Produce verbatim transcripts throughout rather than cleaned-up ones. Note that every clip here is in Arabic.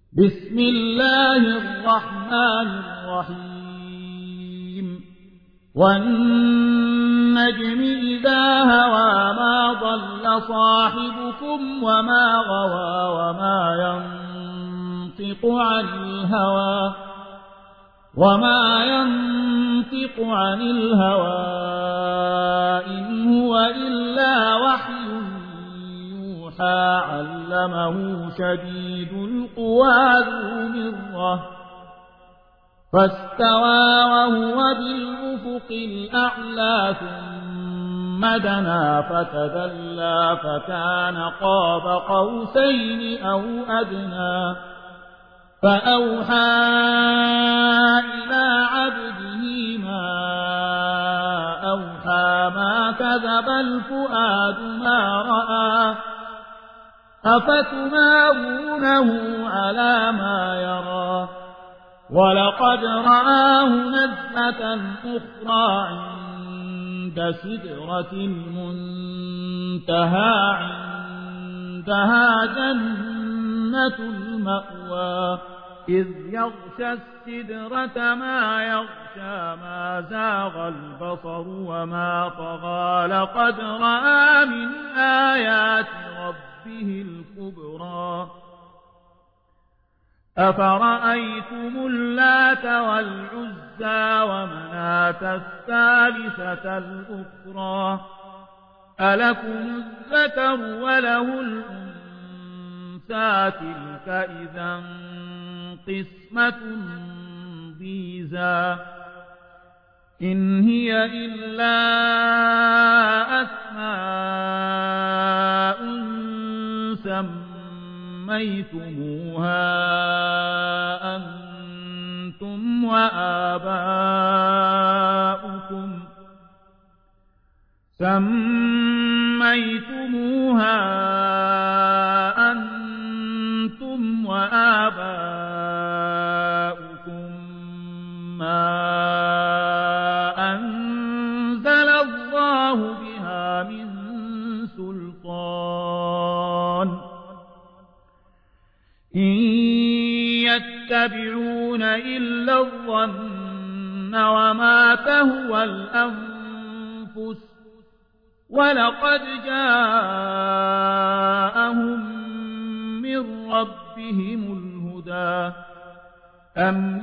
بسم الله الرحمن الرحيم والنجم إذا هوى ما ضل صاحبكم وما غوى وما ينطق عن الهوى وما ينطق عن الهوى إن هو إلا وحي علمه شديد القوى ذو مرة فاستوى وهو بالأفق الأعلى ثم دنا فتدلى فكان قاب قوسين أو أدنى فأوحى إلى عبده ما أوحى ما كذب الفؤاد ما رأى أفتمارونه على ما يرى ولقد رآه نزلة أخرى عند سدرة المنتهى عندها جنة المأوى إذ يغشى السدرة ما يغشى ما زاغ البصر وما طغى لقد رأى من آيات ربه الكبرى أفرأيتم اللات والعزى ومناة الثالثة الأخرى ألكم الذكر وله الأنثى تلك إذا قسمة ضيزى إن هي إلا أسماء سميتموها أنتم وآباؤكم سميتموها أنتم وآباؤكم ما أنزل الله بها من سلطان إن يتبعون إلا الظن وما تهوى الأنفس ولقد جاءهم من ربهم الهدى أم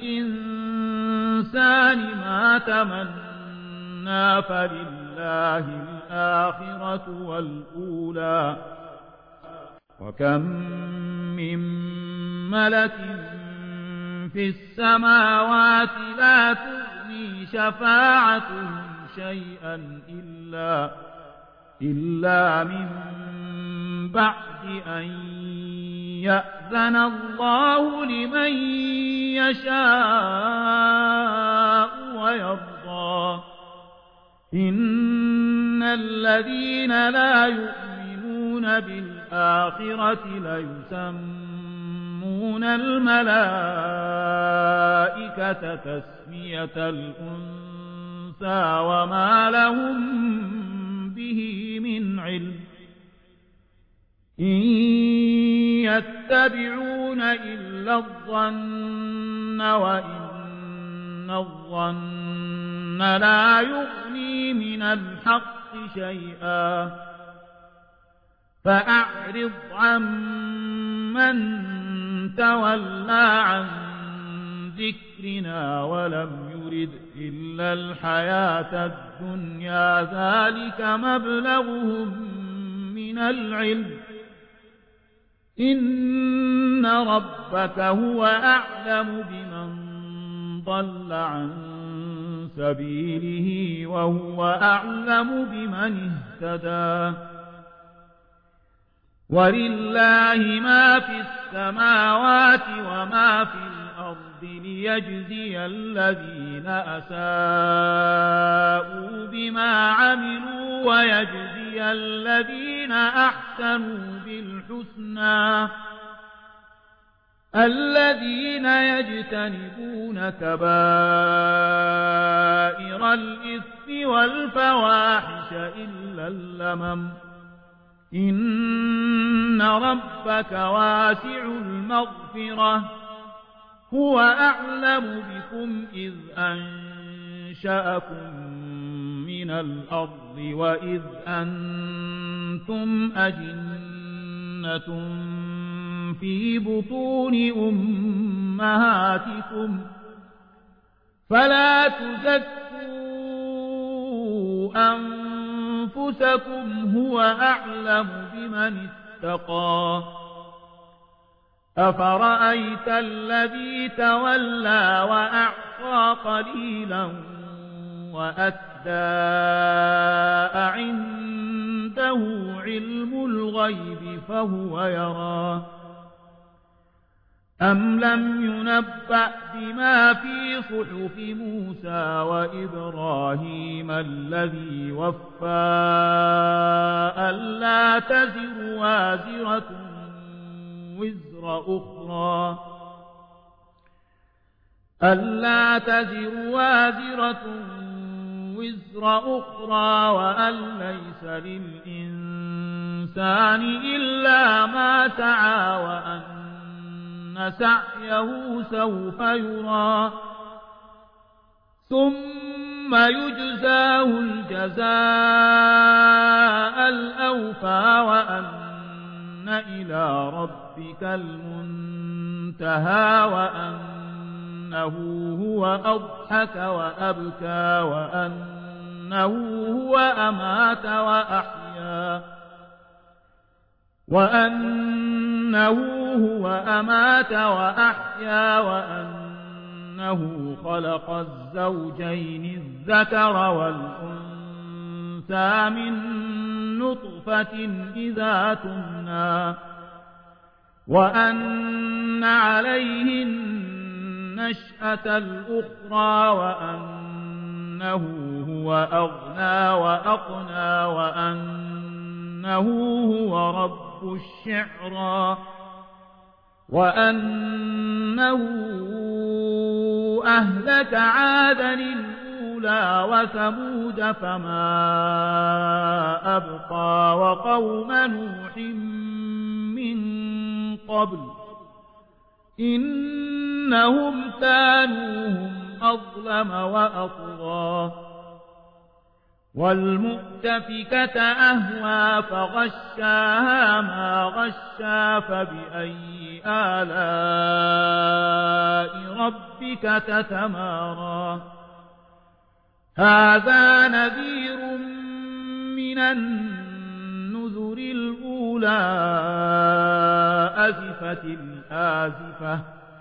للإنسان ما تمنى فلله الآخرة والأولى وكم من ملك في السماوات لا تغني شفاعتهم شيئا إلا, إلا من بعد أن يأذن الله لمن يشاء ويرضى إن الذين لا يؤمنون بالآخرة ليسمون الملائكة تسمية الأنثى وما لهم به من علم إن يتبعون إلا الظن وإن الظن لا يغني من الحق شيئا فأعرض عمن تولى عن ذكرنا ولم يرد إلا الحياة الدنيا ذلك مبلغهم من العلم إن ربك هو أعلم بمن ضل عن سبيله وهو أعلم بمن اهتدى ولله ما في السماوات وما في الأرض ليجزي الذين أساءوا بما عملوا ويجزي الذين أحسنوا بالحسنى الذين يجتنبون كبائر الإثم والفواحش إلا اللمم إن ربك واسع المغفرة هو أعلم بكم إذ أنشأكم من الأرض وإذ أنتم أجنة في بطون أمهاتكم فلا تزكوا أنفسكم هو أعلم بمن اتقى أفرأيت الذي تولى وأعطى قليلا وأكدى عنده علم الغيب فهو يرى أم لم ينبأ بما في صحف موسى وإبراهيم الذي وفى ألا تزر وازرة وزر أخرى ألا تزر وازرة وزر أخرى وأن ليس للإنسان إلا ما سعى وأن سعيه سوف يرى ثم يجزاه الجزاء الأوفى وأن إلى ربك المنتهى وأنه هو أضحك وأبكى وأنه هو أمات وأحيا وأنه هو أمات وأحيا وأنه خلق الزوجين الذكر والأنثى من نطفة إذا تمنى وأن عليه النشأة الأخرى وأنه هو أغنى وأقنى وأنه هو رب الشعرى وأنه أهلك عادا الأولى وثمود فما أبقى وقوم نوح من قبل إنهم كانوا هم أظلم وأطغى والمؤتفكة أهوى فغشاها ما غشا فبأي آلاء ربك تتمارى هذا نذير من النذر الأولى أزفت الآزفة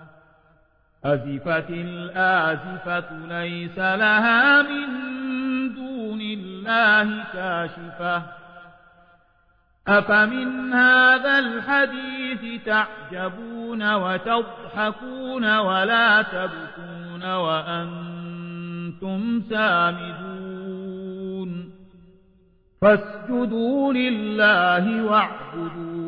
أزفت الآزفة ليس لها من دون الله كاشفة أفمن هذا الحديث تعجبون وتضحكون ولا تبكون وأنتم سامدون فاسجدوا لله واعبدوا